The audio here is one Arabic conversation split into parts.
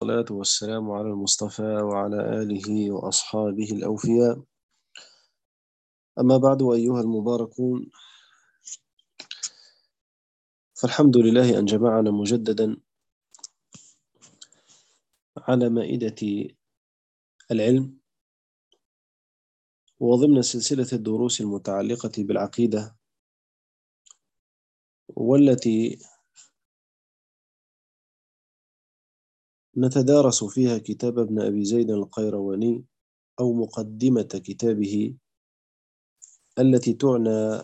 والصلاة والسلام على المصطفى وعلى آله وأصحابه الأوفياء. أما بعد، أيها المباركون، فالحمد لله أن جمعنا مجددا على مائدة العلم وضمن سلسلة الدروس المتعلقة بالعقيدة، والتي نتدارس فيها كتاب ابن أبي زيد القيرواني أو مقدمة كتابه التي تعنى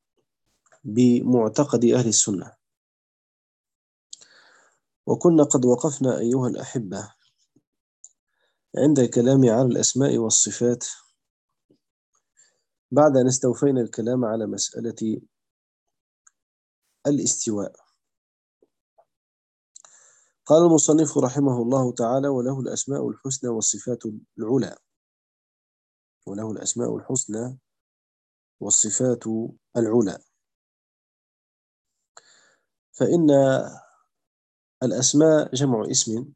بمعتقد أهل السنة. وكنا قد وقفنا أيها الأحبة عند الكلام على الأسماء والصفات بعد أن استوفينا الكلام على مسألة الاستواء. قال المصنف رحمه الله تعالى: وله الأسماء الحسنى والصفات العلى. وله الأسماء الحسنى والصفات العلى. فإن الأسماء جمع اسم،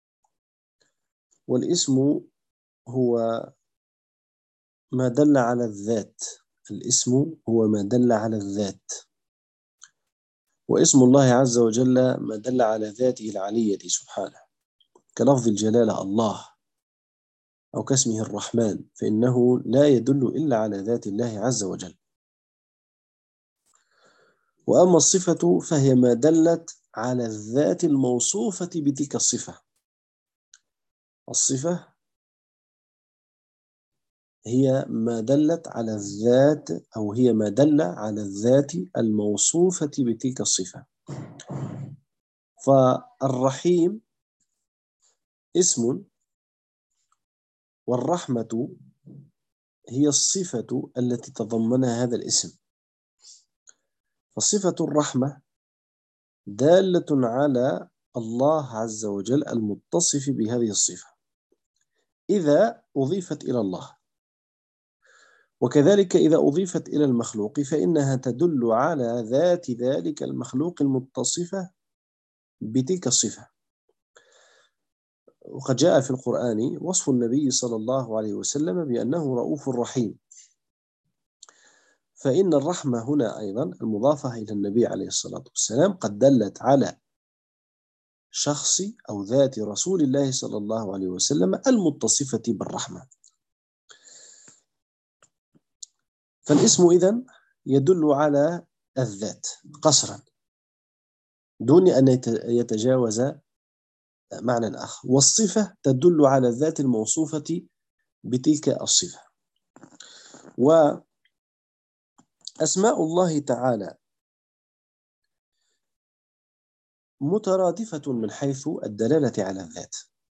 والاسم هو ما دل على الذات. الاسم هو ما دل على الذات، واسم الله عز وجل ما دل على ذاته العلية سبحانه، كلفظ الجلالة الله أو كاسمه الرحمن، فإنه لا يدل إلا على ذات الله عز وجل. وأما الصفة فهي ما دلت على الذات الموصوفة بتلك الصفة. الصفة هي ما دلت على الذات، أو هي ما دل على الذات الموصوفة بتلك الصفة. فالرحيم اسم، والرحمة هي الصفة التي تضمنها هذا الاسم. فصفة الرحمة دالة على الله عز وجل المتصف بهذه الصفة إذا أضيفت إلى الله، وكذلك إذا أضيفت إلى المخلوق فإنها تدل على ذات ذلك المخلوق المتصفة بتلك الصفة. وقد جاء في القرآن وصف النبي صلى الله عليه وسلم بأنه رؤوف رحيم، فإن الرحمة هنا أيضا المضافة إلى النبي عليه الصلاة والسلام قد دلت على شخص أو ذات رسول الله صلى الله عليه وسلم المتصفة بالرحمة. فالاسم إذن يدل على الذات قصرا دون أن يتجاوز معنى آخر، والصفة تدل على الذات الموصوفة بتلك الصفة. وأسماء الله تعالى مترادفة من حيث الدلالة على الذات.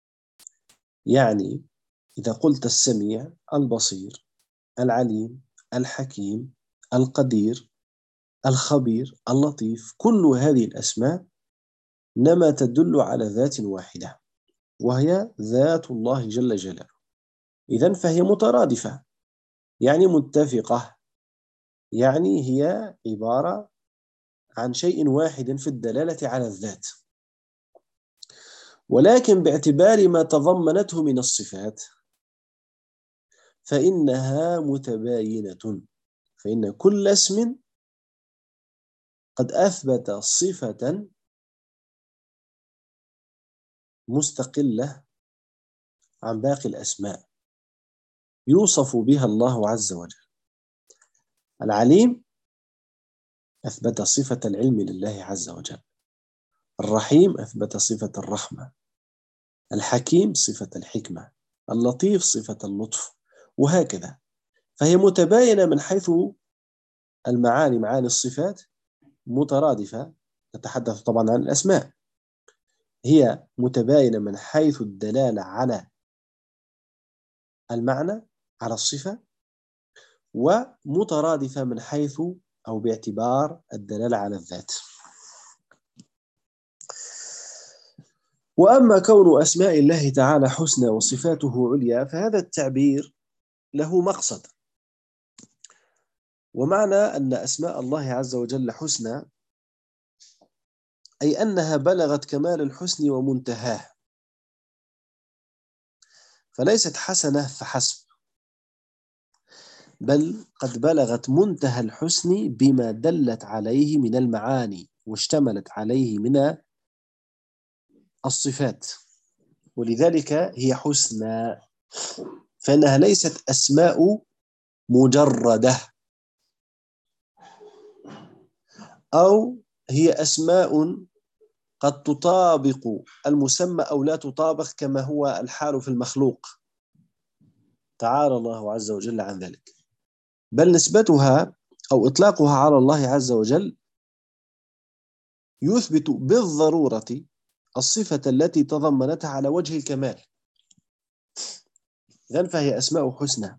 يعني إذا قلت السميع، البصير، العليم، الحكيم، القدير، الخبير، اللطيف، كل هذه الأسماء إنما تدل على ذات واحدة، وهي ذات الله جل جلاله. إذن فهي مترادفة، يعني متفقة، يعني هي عبارة عن شيء واحد في الدلالة على الذات. ولكن باعتبار ما تضمنته من الصفات فإنها متباينة، فإن كل اسم قد أثبت صفة مستقلة عن باقي الأسماء يوصف بها الله عز وجل. العليم أثبت صفة العلم لله عز وجل، الرحيم أثبت صفة الرحمة، الحكيم صفة الحكمة، اللطيف صفة اللطف، وهكذا. فهي متباينة من حيث المعاني، معاني الصفات مترادفة. نتحدث طبعا عن الأسماء، هي متباينة من حيث الدلالة على المعنى، على الصفة، ومترادفة من حيث أو باعتبار الدلالة على الذات. وأما كون أسماء الله تعالى حسنى وصفاته عليا فهذا التعبير له مقصد. ومعنى أن أسماء الله عز وجل حسنى أي أنها بلغت كمال الحسن ومنتهاه، فليست حسنة فحسب، بل قد بلغت منتهى الحسن بما دلت عليه من المعاني واشتملت عليه من الصفات، ولذلك هي حسنى، فإنها ليست أسماء مجردة، أو هي أسماء قد تطابق المسمى أو لا تطابق كما هو الحال في المخلوق، تعالى الله عز وجل عن ذلك، بل نسبتها أو إطلاقها على الله عز وجل يثبت بالضرورة الصفة التي تضمنتها على وجه الكمال، إذن فهي أسماء حسنى.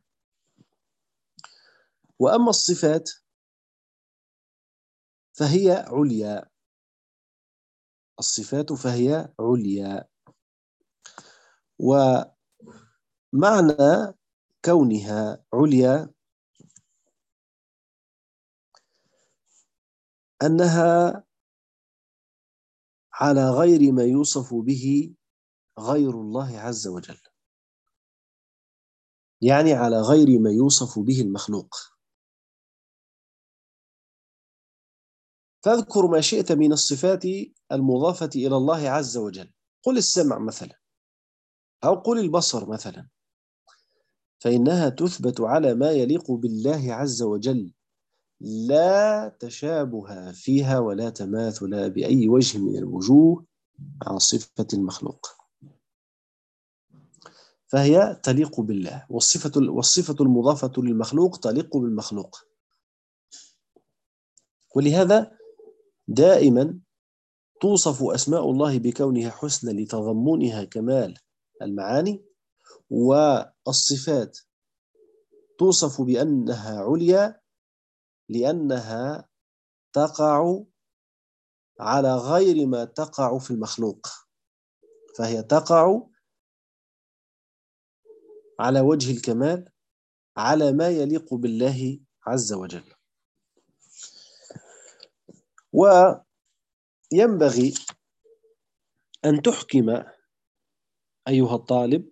وأما الصفات فهي عليا، الصفات فهي عليا، ومعنى كونها عليا أنها على غير ما يوصف به غير الله عز وجل، يعني على غير ما يوصف به المخلوق. فاذكر ما شئت من الصفات المضافة إلى الله عز وجل، قل السمع مثلا، أو قل البصر مثلا، فإنها تثبت على ما يليق بالله عز وجل، لا تشابه فيها ولا تماثل بأي وجه من الوجوه مع صفة المخلوق، فهي تليق بالله، والصفة المضافة للمخلوق تليق بالمخلوق. ولهذا دائما توصف أسماء الله بكونها حسنى لتضمنها كمال المعاني، والصفات توصف بأنها عليا لأنها تقع على غير ما تقع في المخلوق، فهي تقع على وجه الكمال على ما يليق بالله عز وجل. وينبغي أن تحكم أيها الطالب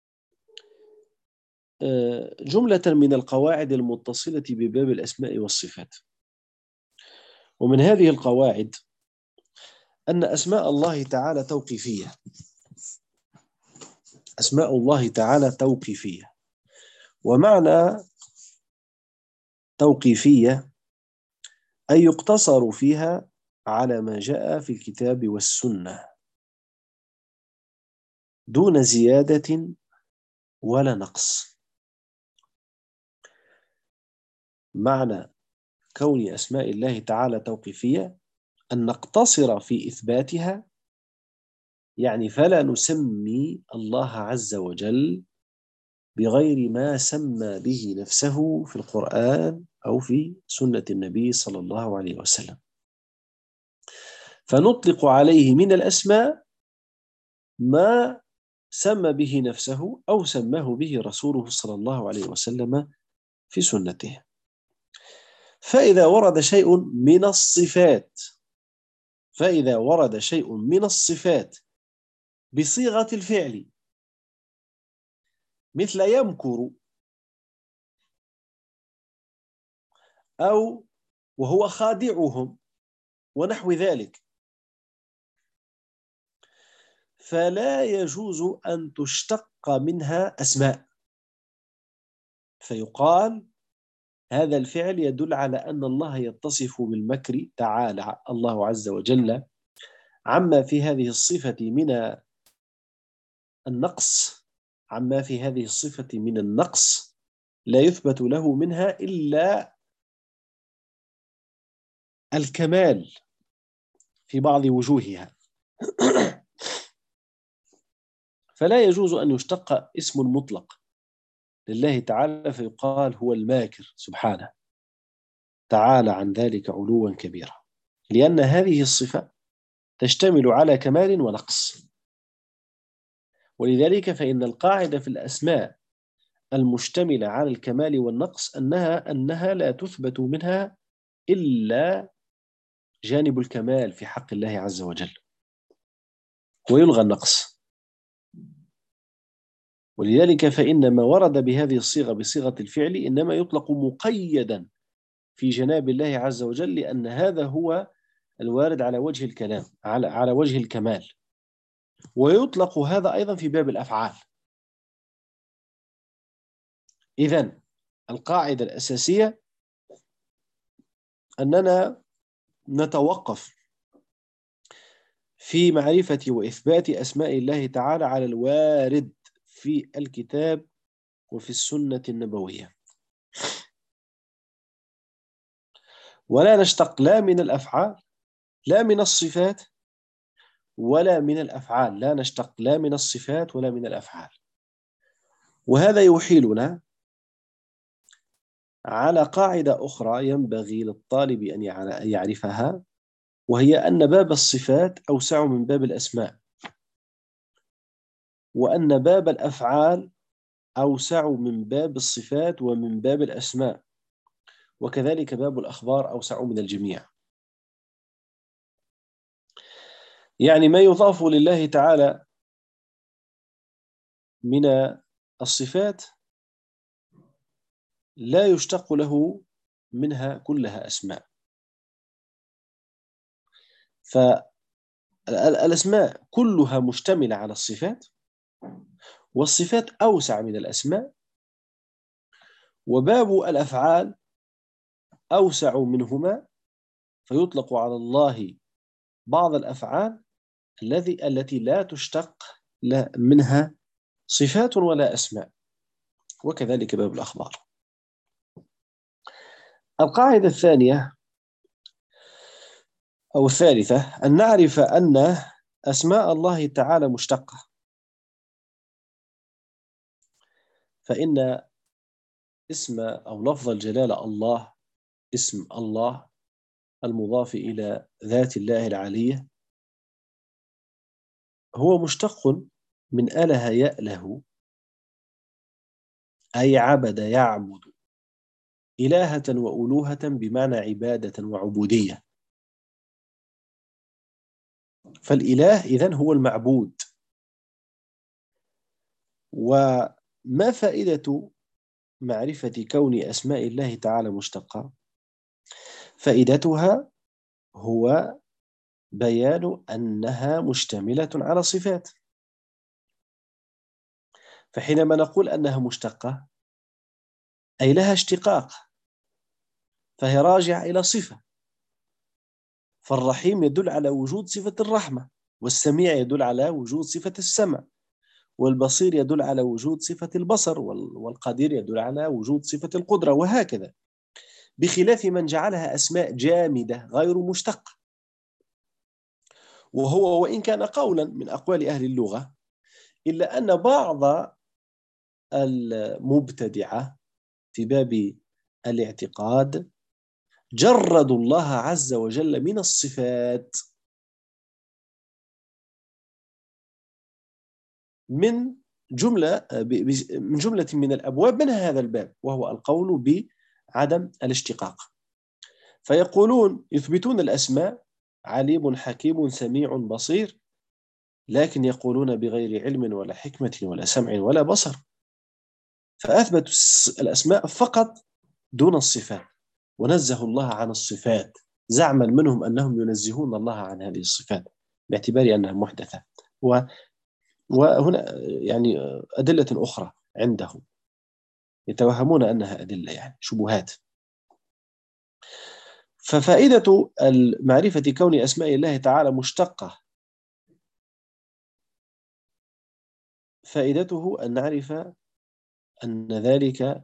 جملة من القواعد المتصلة بباب الأسماء والصفات. ومن هذه القواعد أن أسماء الله تعالى توقيفية، أسماء الله تعالى توقيفية، ومعنى توقيفية أي يقتصر فيها على ما جاء في الكتاب والسنة دون زيادة ولا نقص. معنى كون أسماء الله تعالى توقيفية أن نقتصر في إثباتها، يعني فلا نسمي الله عز وجل بغير ما سمى به نفسه في القرآن أو في سنة النبي صلى الله عليه وسلم، فنطلق عليه من الأسماء ما سمى به نفسه أو سماه به رسوله صلى الله عليه وسلم في سنته. فإذا ورد شيء من الصفات فإذا ورد شيء من الصفات بصيغة الفعل مثل يمكر، أو وهو خادعهم ونحو ذلك، فلا يجوز أن تشتق منها أسماء، فيقال هذا الفعل يدل على أن الله يتصف بالمكر تعالى الله عز وجل عما في هذه الصفة من النقص، عما في هذه الصفة من النقص لا يثبت له منها إلا الكمال في بعض وجوهها. فلا يجوز أن يشتق اسم مطلق لله تعالى فيقال هو الماكر سبحانه تعالى عن ذلك علوا كبيرا، لأن هذه الصفة تشتمل على كمال ونقص. ولذلك فإن القاعدة في الأسماء المشتملة على الكمال والنقص أنها لا تثبت منها إلا جانب الكمال في حق الله عز وجل، ويلغى النقص. ولذلك فإن ما ورد بهذه الصيغة بصيغة الفعل إنما يطلق مقيدا في جناب الله عز وجل، لأن هذا هو الوارد على وجه الكلام، على وجه الكمال. ويطلق هذا أيضا في باب الأفعال. إذن القاعدة الأساسية أننا نتوقف في معرفة وإثبات أسماء الله تعالى على الوارد في الكتاب وفي السنة النبوية، ولا نشتق لا من الأفعال لا من الصفات ولا من الأفعال، لا نشتق لا من الصفات ولا من الأفعال. وهذا يحيلنا على قاعدة أخرى ينبغي للطالب أن يعرفها، وهي أن باب الصفات أوسع من باب الأسماء، وأن باب الأفعال أوسع من باب الصفات ومن باب الأسماء، وكذلك باب الأخبار أوسع من الجميع. يعني ما يضاف لله تعالى من الصفات لا يشتق له منها كلها أسماء. فالأسماء كلها مشتملة على الصفات، والصفات أوسع من الأسماء، وباب الأفعال أوسع منهما، فيطلق على الله بعض الأفعال التي لا تشتق منها صفات ولا أسماء، وكذلك باب الأخبار. القاعدة الثانية أو الثالثة أن نعرف أن أسماء الله تعالى مشتقة، فإن اسم أو لفظ الجلالة الله، اسم الله المضاف إلى ذات الله العالية، هو مشتق من أله يأله، أي عبد يعبد، إلهة وألوهة بمعنى عبادة وعبودية. فالإله إذن هو المعبود. وما فائدة معرفة كون أسماء الله تعالى مشتقة؟ فائدتها هو بيان أنها مشتملة على صفات. فحينما نقول أنها مشتقة أي لها اشتقاق، فهي راجعة إلى صفة. فالرحيم يدل على وجود صفة الرحمة، والسميع يدل على وجود صفة السمع، والبصير يدل على وجود صفة البصر، والقدير يدل على وجود صفة القدرة، وهكذا، بخلاف من جعلها أسماء جامدة غير مشتقة. وهو وإن كان قولا من أقوال أهل اللغة، إلا أن بعض المبتدعة في باب الاعتقاد جردوا الله عز وجل من الصفات من جملة من الأبواب، منها هذا الباب، وهو القول بعدم الاشتقاق. فيقولون يثبتون الأسماء عليم حكيم سميع بصير، لكن يقولون بغير علم ولا حكمة ولا سمع ولا بصر، فأثبتوا الأسماء فقط دون الصفات، ونزهوا الله عن الصفات زعما منهم أنهم ينزهون الله عن هذه الصفات باعتبار أنها محدثة. وهنا يعني أدلة أخرى عندهم يتوهمون أنها أدلة، يعني شبهات. ففائدة المعرفة كون أسماء الله تعالى مشتقة، فائدته أن نعرف أن ذلك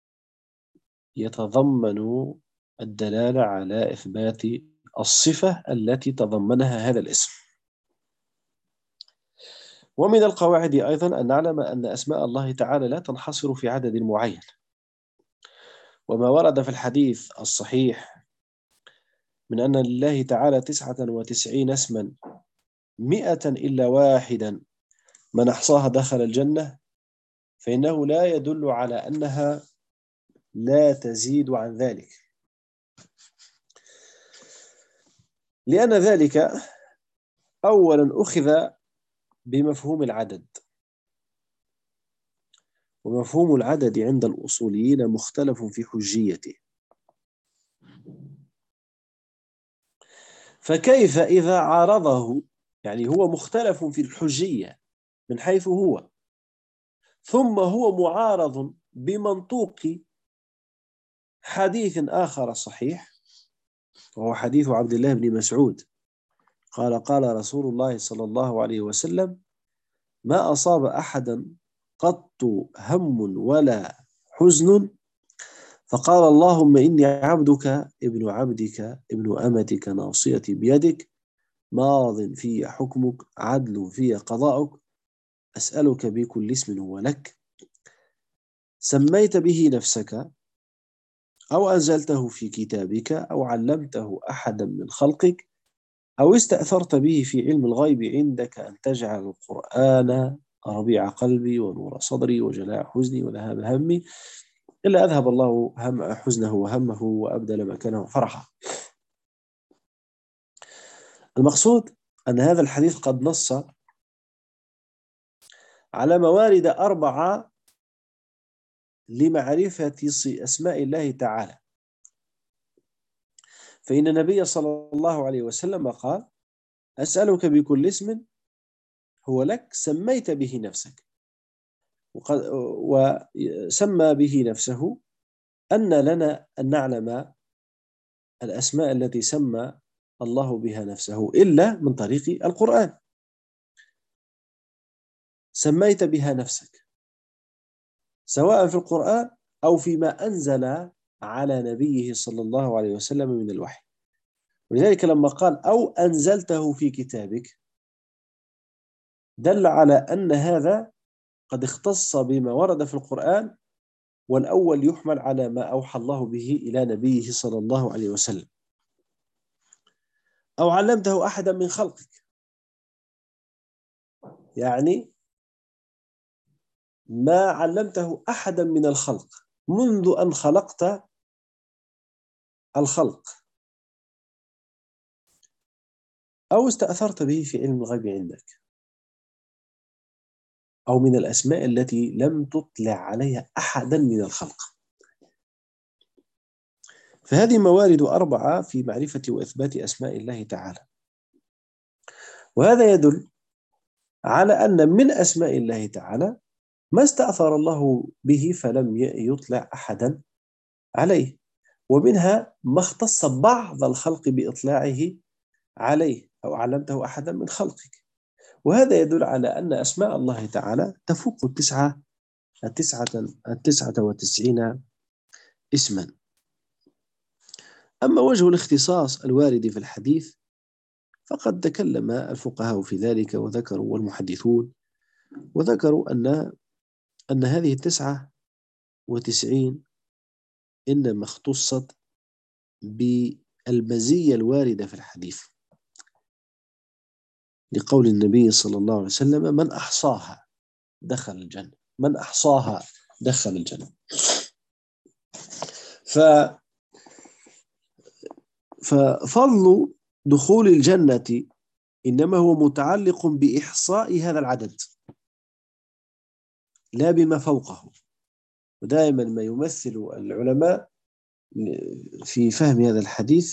يتضمن الدلالة على إثبات الصفة التي تضمنها هذا الاسم. ومن القواعد أيضا أن نعلم أن أسماء الله تعالى لا تنحصر في عدد معين. وما ورد في الحديث الصحيح من أن لله تعالى 99 اسما 100 إلا واحدا من أحصاها دخل الجنة، فإنه لا يدل على أنها لا تزيد عن ذلك، لأن ذلك أولا أخذ بمفهوم العدد، ومفهوم العدد عند الأصوليين مختلف في حجيته. فكيف إذا عارضه، يعني هو مختلف في الحجية من حيث هو، ثم هو معارض بمنطوق حديث آخر صحيح، وهو حديث عبد الله بن مسعود قال قال رسول الله صلى الله عليه وسلم: ما أصاب أحدا قط هم ولا حزن فقال اللهم إني عبدك ابن عبدك ابن أمتك ناصيتي بيدك ماض في حكمك عدل في قضاؤك أسألك بكل اسم هو لك سميت به نفسك أو أنزلته في كتابك أو علمته أحدا من خلقك أو استأثرت به في علم الغيب عندك أن تجعل القرآن ربيع قلبي ونور صدري وجلاء حزني وذهاب همي إلا أذهب الله حزنه وهمه وأبدل مكانه فرحا. المقصود أن هذا الحديث قد نص على موارد 4 لمعرفة أسماء الله تعالى. فإن النبي صلى الله عليه وسلم قال: أسألك بكل اسم هو لك سميت به نفسك، وسمى به نفسه أن لنا أن نعلم الأسماء التي سمى الله بها نفسه إلا من طريق القرآن. سميت بها نفسك سواء في القرآن أو فيما أنزل على نبيه صلى الله عليه وسلم من الوحي. ولذلك لما قال أو أنزلته في كتابك دل على أن هذا قد اختص بما ورد في القرآن، والأول يحمل على ما أوحى الله به إلى نبيه صلى الله عليه وسلم. أو علمته أحدا من خلقك، يعني ما علمته أحدا من الخلق منذ أن خلقت الخلق، أو استأثرت به في علم الغيب عندك، أو من الأسماء التي لم تطلع عليها أحدا من الخلق. فهذه موارد 4 في معرفة وإثبات أسماء الله تعالى. وهذا يدل على أن من أسماء الله تعالى ما استأثر الله به فلم يطلع أحدا عليه، ومنها ما اختص بعض الخلق بإطلاعه عليه أو علمته أحدا من خلقك. وهذا يدل على أن أسماء الله تعالى تفوق التسعة وتسعين اسما. أما وجه الاختصاص الوارد في الحديث فقد تكلم الفقهاء في ذلك وذكروا والمحدثون وذكروا أن هذه 99 إنما اختصت بالمزية الواردة في الحديث، لقول النبي صلى الله عليه وسلم: من أحصاها دخل الجنة، من أحصاها دخل الجنة. ففضل دخول الجنة إنما هو متعلق بإحصاء هذا العدد لا بما فوقه. ودائما ما يمثل العلماء في فهم هذا الحديث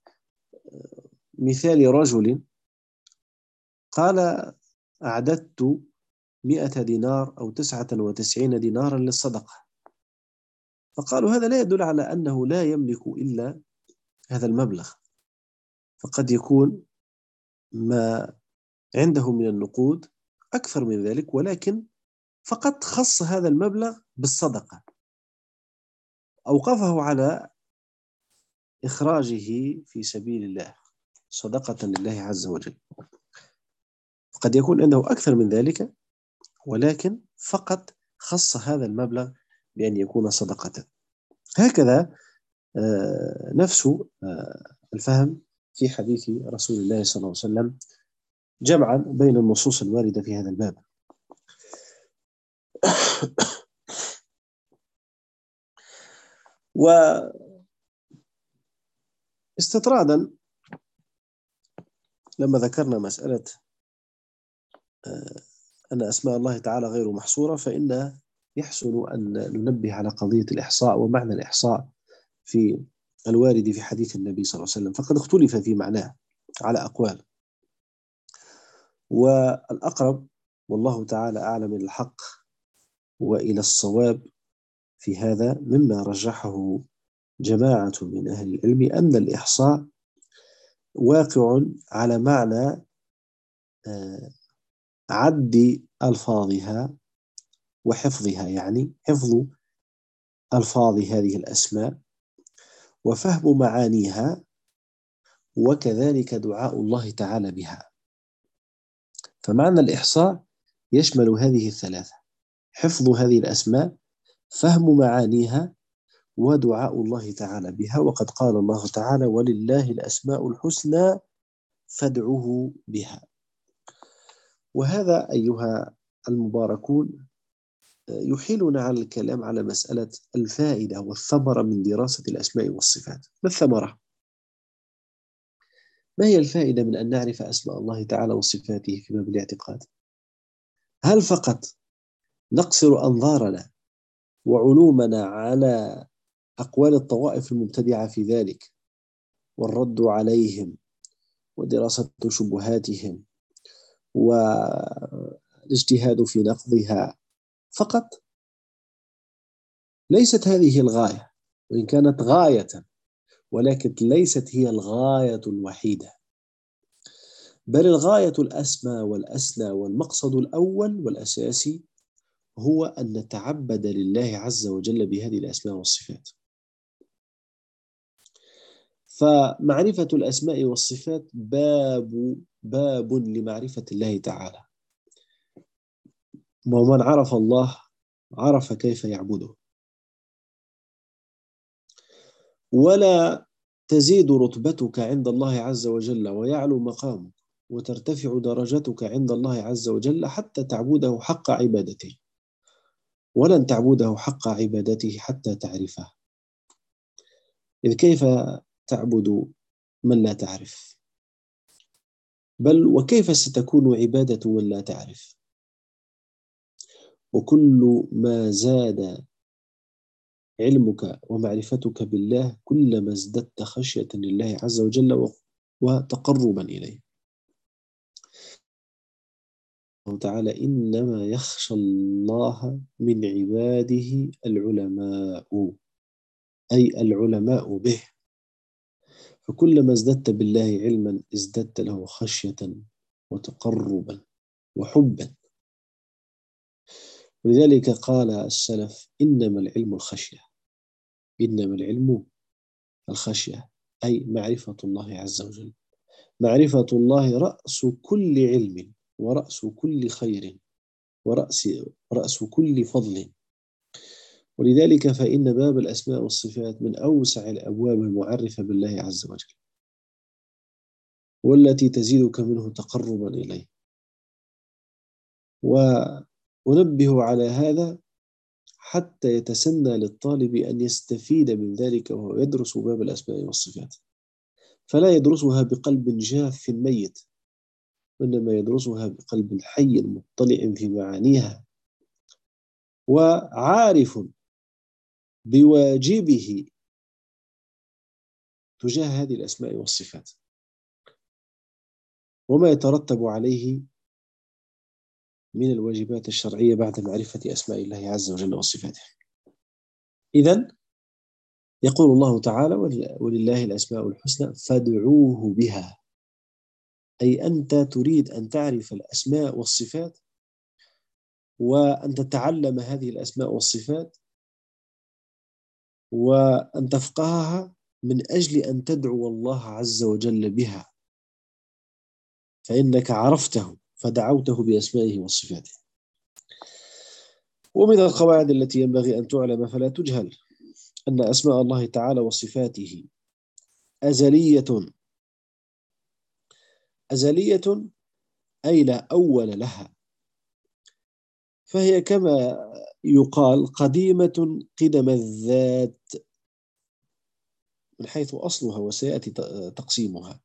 بمثال رجل قال: أعددت 100 دينار أو 99 دينارا للصدقة. فقالوا هذا لا يدل على أنه لا يملك إلا هذا المبلغ، فقد يكون ما عنده من النقود أكثر من ذلك، ولكن فقط خص هذا المبلغ بالصدقة، أوقفه على إخراجه في سبيل الله صدقة لله عز وجل. قد يكون عنده أكثر من ذلك، ولكن فقط خص هذا المبلغ بأن يكون صدقة. هكذا نفس الفهم في حديث رسول الله صلى الله عليه وسلم جمعا بين النصوص الواردة في هذا الباب. واستطرادا لما ذكرنا مسألة أن أسماء الله تعالى غير محصورة، فإن يحسن أن ننبه على قضية الإحصاء ومعنى الإحصاء في الوارد في حديث النبي صلى الله عليه وسلم، فقد اختلف في معناه على أقوال، والأقرب والله تعالى أعلم من الحق وإلى الصواب في هذا مما رجحه جماعة من أهل العلم أن الإحصاء واقع على معنى عد ألفاظها وحفظها، يعني حفظ ألفاظ هذه الأسماء وفهم معانيها، وكذلك دعاء الله تعالى بها. فمعنى الإحصاء يشمل هذه الثلاثة: حفظ هذه الأسماء، فهم معانيها، ودعاء الله تعالى بها. وقد قال الله تعالى: ولله الأسماء الحسنى فادعوه بها. وهذا أيها المباركون يحيلنا على الكلام على مسألة الفائدة والثمرة من دراسة الأسماء والصفات. ما الثمرة؟ ما هي الفائدة من أن نعرف أسماء الله تعالى وصفاته في باب الاعتقاد؟ هل فقط نقصر أنظارنا وعلومنا على أقوال الطوائف المبتدعة في ذلك والرد عليهم ودراسة شبهاتهم والاجتهاد في نقضها فقط؟ ليست هذه الغاية، وإن كانت غاية، ولكن ليست هي الغاية الوحيدة، بل الغاية الأسمى والأسنى والمقصد الأول والأساسي هو أن نتعبد لله عز وجل بهذه الأسماء والصفات. فمعرفة الأسماء والصفات باب لمعرفة الله تعالى، ومن عرف الله عرف كيف يعبده. ولا تزيد رتبتك عند الله عز وجل ويعلو مقامك وترتفع درجتك عند الله عز وجل حتى تعبده حق عبادته، ولن تعبده حق عبادته حتى تعرفه. إذ كيف تعبد من لا تعرف؟ بل وكيف ستكون عبادة من لا تعرف؟ وكل ما زاد علمك ومعرفتك بالله كلما ازددت خشية لله عز وجل وتقربا إليه. الله تعالى: إنما يخشى الله من عباده العلماء، أي العلماء به. فكلما ازددت بالله علما ازددت له خشية وتقربا وحبا. ولذلك قال السلف: إنما العلم الخشية، إنما العلم الخشية، أي معرفة الله عز وجل. معرفة الله رأس كل علم ورأس كل خير ورأس كل فضل. ولذلك فإن باب الأسماء والصفات من أوسع الأبواب المعرفة بالله عز وجل، والتي تزيدك منه تقربا إليه. وأنبه على هذا حتى يتسنى للطالب أن يستفيد من ذلك وهو يدرس باب الأسماء والصفات، فلا يدرسها بقلب جاف ميت، وإنما يدرسها بقلب حي مطلع في معانيها وعارف بواجبه تجاه هذه الأسماء والصفات وما يترتب عليه من الواجبات الشرعية بعد معرفة أسماء الله عز وجل وصفاته. إذن يقول الله تعالى: ولله الأسماء الحسنى فادعوه بها، أي أنت تريد أن تعرف الأسماء والصفات وأن تتعلم هذه الأسماء والصفات وأن تفقهها من أجل أن تدعو الله عز وجل بها، فإنك عرفته فدعوته بأسمائه وصفاته. ومن القواعد التي ينبغي أن تعلم فلا تجهل أن أسماء الله تعالى وصفاته أزلية، أزلية أي لا أول لها، فهي كما يقال قديمة قدم الذات من حيث أصلها، وسيأتي تقسيمها.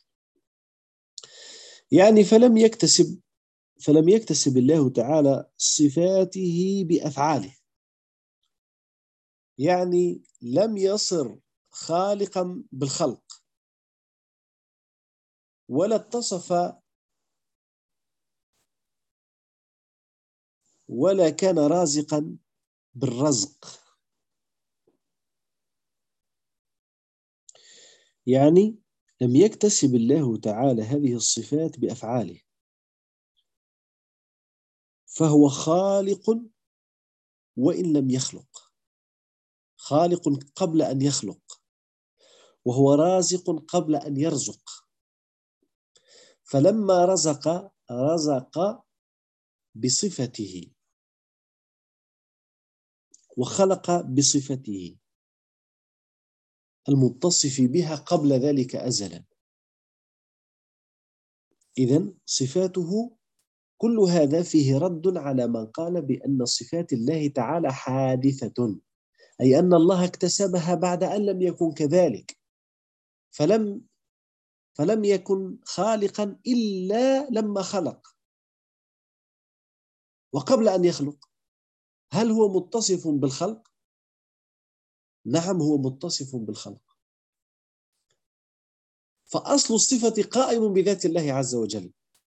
يعني فلم يكتسب الله تعالى صفاته بأفعاله، يعني لم يصر خالقا بالخلق، ولا اتصف ولا كان رازقا بالرزق. يعني لم يكتسب الله تعالى هذه الصفات بأفعاله، فهو خالق وإن لم يخلق، خالق قبل أن يخلق، وهو رازق قبل أن يرزق. فلما رزق، رزق بصفته، وخلق بصفته المتصف بها قبل ذلك أزلا. إذن صفاته كل هذا فيه رد على من قال بأن صفات الله تعالى حادثة، أي أن الله اكتسبها بعد أن لم يكن كذلك، فلم فلم يكن خالقا إلا لما خلق وقبل أن يخلق. هل هو متصف بالخلق؟ نعم، هو متصف بالخلق. فأصل الصفة قائم بذات الله عز وجل.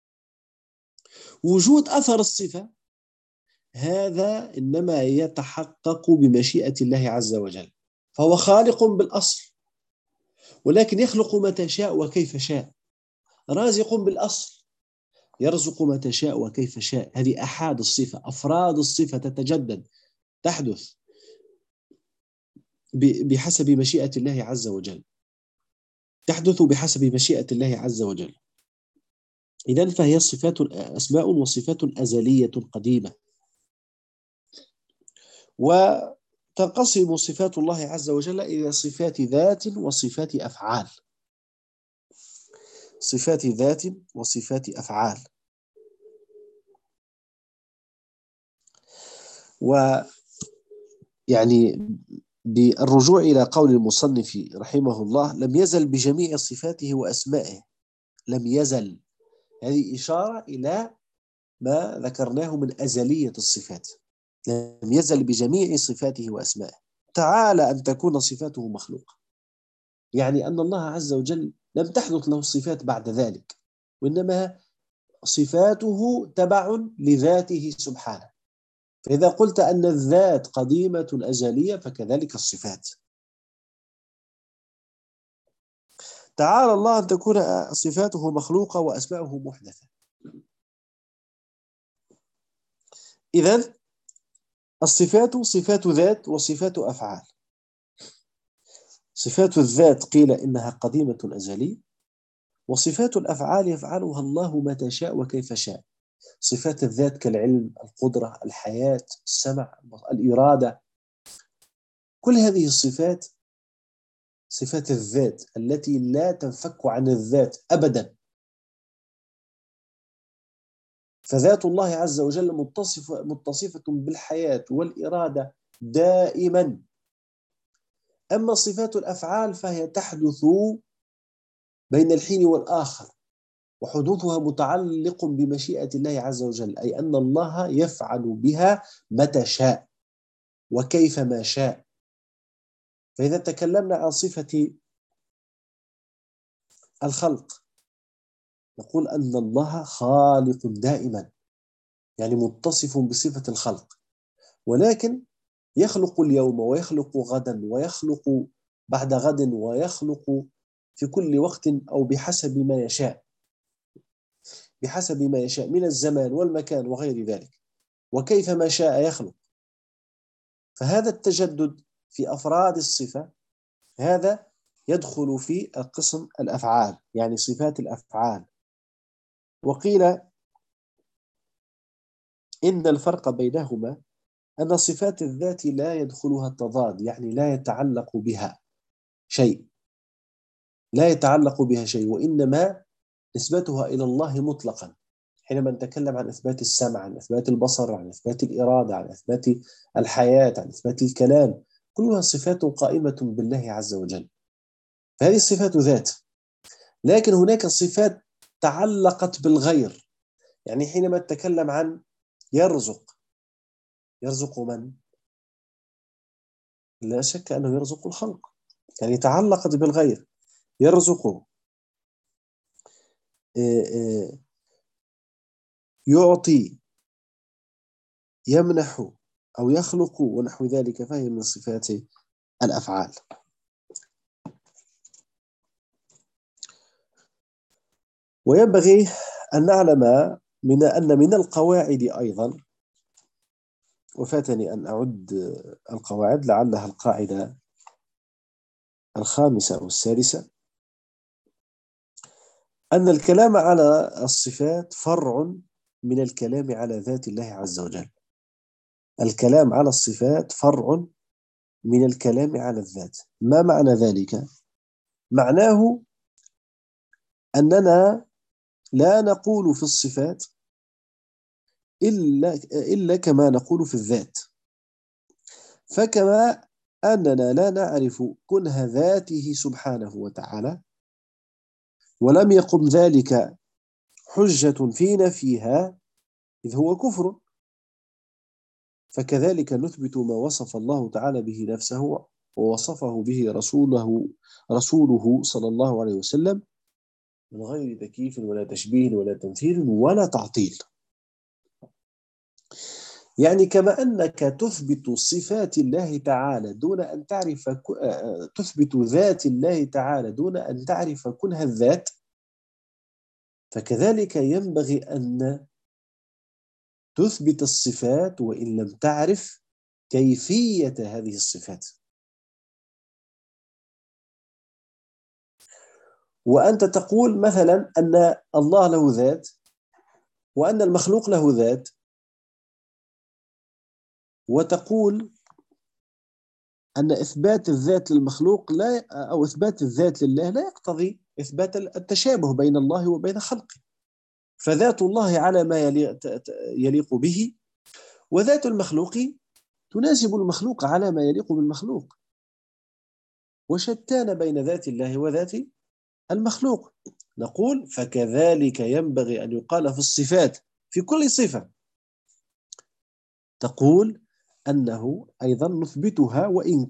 وجود أثر الصفة هذا إنما يتحقق بمشيئة الله عز وجل، فهو خالق بالأصل، ولكن يخلق متى شاء وكيف شاء. رازق بالأصل، يرزق متى شاء وكيف شاء. هذه أحاد الصفة، أفراد الصفة تتجدد، تحدث بحسب مشيئة الله عز وجل، تحدث بحسب مشيئة الله عز وجل. إذن فهي صفات أسماء وصفات أزلية قديمة. وتنقسم صفات الله عز وجل إلى صفات ذات وصفات أفعال. صفات ذات وصفات أفعال. ويعني بالرجوع إلى قول المصنف رحمه الله: لم يزل بجميع صفاته وأسمائه. لم يزل، هذه إشارة إلى ما ذكرناه من أزلية الصفات. لم يزل بجميع صفاته وأسمائه. تعالى أن تكون صفاته مخلوقة، يعني أن الله عز وجل لم تحدث له صفات بعد ذلك، وإنما صفاته تبع لذاته سبحانه. فإذا قلت أن الذات قديمة أزلية فكذلك الصفات. تعالى الله أن تكون صفاته مخلوقة وأسماؤه محدثة. إذن الصفات صفات ذات وصفات أفعال. صفات الذات قيل إنها قديمة أزلية، وصفات الأفعال يفعلها الله متى شاء وكيف شاء. صفات الذات كالعلم، القدرة، الحياة، السمع، الإرادة، كل هذه الصفات صفات الذات التي لا تنفك عن الذات أبدا. فذات الله عز وجل متصفة بالحياة والإرادة دائما. أما صفات الأفعال فهي تحدث بين الحين والآخر، وحدوثها متعلق بمشيئة الله عز وجل، أي أن الله يفعل بها متى شاء وكيف ما شاء. فإذا تكلمنا عن صفة الخلق نقول أن الله خالق دائما، يعني متصف بصفة الخلق، ولكن يخلق اليوم ويخلق غدا ويخلق بعد غد ويخلق في كل وقت أو بحسب ما يشاء، بحسب ما يشاء من الزمان والمكان وغير ذلك، وكيف ما شاء يخلق. فهذا التجدد في أفراد الصفة هذا يدخل في القسم الأفعال، يعني صفات الأفعال. وقيل إن الفرق بينهما أن صفات الذات لا يدخلها التضاد، يعني لا يتعلق بها شيء، لا يتعلق بها شيء، وإنما نسبتها إلى الله مطلقا. حينما نتكلم عن إثبات السمع، عن إثبات البصر، عن إثبات الإرادة، عن إثبات الحياة، عن إثبات الكلام، كلها صفات قائمة بالله عز وجل. فهذه الصفات ذات. لكن هناك صفات تعلقت بالغير، يعني حينما نتكلم عن يرزق، يرزق من؟ لا شك أنه يرزق الخلق، يعني تعلقت بالغير. يرزق، آه، آه، يعطي، يمنح أو يخلق ونحو ذلك، فهي من صفات الأفعال. وينبغي أن نعلم أن من القواعد أيضا، وفاتني أن أعد القواعد، لعلها القاعدة الخامسة أو السادسة، أن الكلام على الصفات فرع من الكلام على ذات الله عز وجل. الكلام على الصفات فرع من الكلام على الذات. ما معنى ذلك؟ معناه أننا لا نقول في الصفات إلا كما نقول في الذات. فكما أننا لا نعرف كنه ذاته سبحانه وتعالى، ولم يقم ذلك حجة في نفيها إذ هو كفر، فكذلك نثبت ما وصف الله تعالى به نفسه ووصفه به رسوله صلى الله عليه وسلم، من غير تكييف ولا تشبيه ولا تمثيل ولا تعطيل. يعني كما أنك تثبت صفات الله تعالى دون أن تعرف تثبت ذات الله تعالى دون أن تعرف كنه الذات، فكذلك ينبغي أن تثبت الصفات وإن لم تعرف كيفية هذه الصفات. وأنت تقول مثلا أن الله له ذات وأن المخلوق له ذات، وتقول أن إثبات الذات للمخلوق لا، أو إثبات الذات لله لا يقتضي إثبات التشابه بين الله وبين خلقه، فذات الله على ما يليق به، وذات المخلوق تناسب المخلوق على ما يليق بالمخلوق، وشتان بين ذات الله وذات المخلوق. نقول فكذلك ينبغي أن يقال في الصفات، في كل صفة تقول أنه أيضا نثبتها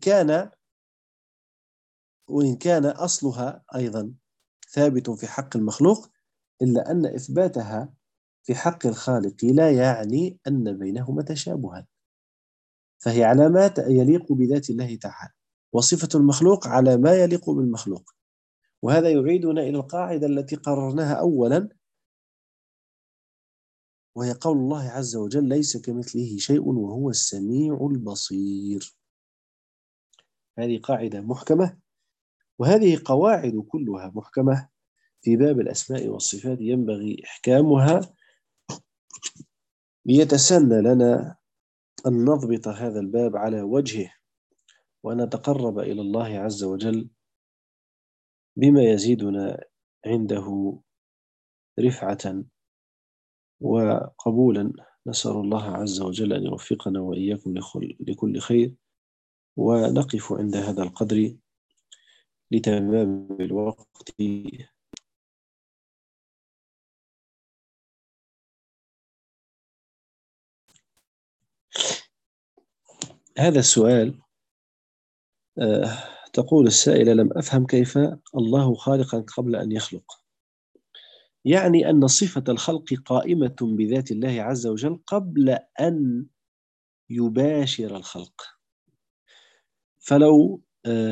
وإن كان أصلها أيضا ثابت في حق المخلوق، إلا أن إثباتها في حق الخالق لا يعني أن بينهما تشابها، فهي على ما يليق بذات الله تعالى، وصفة المخلوق على ما يليق بالمخلوق. وهذا يعيدنا إلى القاعدة التي قررناها أولا، وهي قول الله عز وجل: ليس كمثله شيء وهو السميع البصير. هذه قاعدة محكمة، وهذه قواعد كلها محكمة في باب الأسماء والصفات، ينبغي إحكامها ليتسنى لنا أن نضبط هذا الباب على وجهه، وأن نتقرب إلى الله عز وجل بما يزيدنا عنده رفعة وقبولا. نسأل الله عز وجل أن يوفقنا وإياكم لكل خير، ونقف عند هذا القدر لتمام الوقت. هذا السؤال، تقول السائلة: لم أفهم كيف الله خالقا قبل أن يخلق. يعني أن صفة الخلق قائمة بذات الله عز وجل قبل أن يباشر الخلق. فلو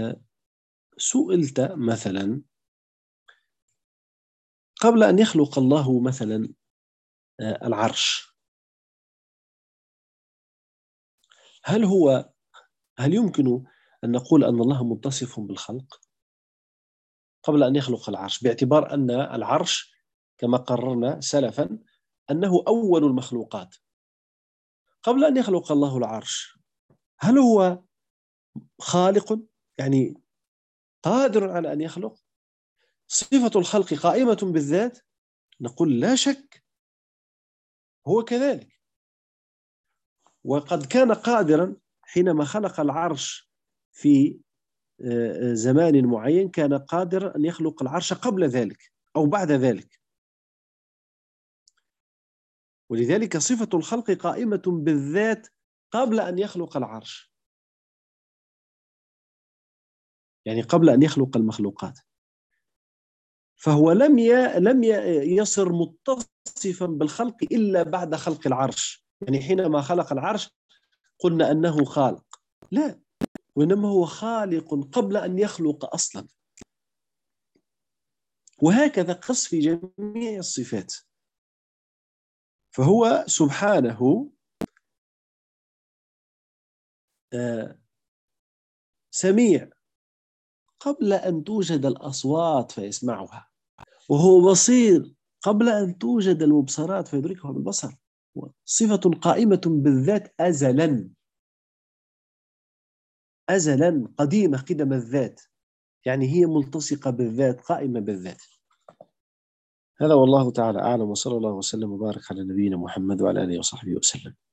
سئلت مثلا قبل أن يخلق الله مثلا العرش، هل يمكن أن نقول أن الله متصف بالخلق قبل أن يخلق العرش، باعتبار أن العرش كما قررنا سلفا أنه أول المخلوقات؟ قبل أن يخلق الله العرش هل هو خالق، يعني قادر على أن يخلق؟ صفة الخلق قائمة بالذات؟ نقول لا شك هو كذلك، وقد كان قادرا حينما خلق العرش في زمان معين، كان قادرا أن يخلق العرش قبل ذلك أو بعد ذلك. ولذلك صفة الخلق قائمة بالذات قبل أن يخلق العرش. يعني قبل أن يخلق المخلوقات. فهو لم يصر متصفا بالخلق إلا بعد خلق العرش. يعني حينما خلق العرش قلنا أنه خالق، لا، وإنما هو خالق قبل أن يخلق أصلا. وهكذا قس في جميع الصفات. فهو سبحانه سميع قبل أن توجد الأصوات فيسمعها، وهو بصير قبل أن توجد المبصرات فيدركها بالبصر. صفة قائمة بالذات أزلا، أزلا قديمة قدم الذات، يعني هي ملتصقة بالذات، قائمة بالذات. هذا والله تعالى أعلم، وصلى الله وسلم وبارك على نبينا محمد وعلى آله وصحبه وسلم.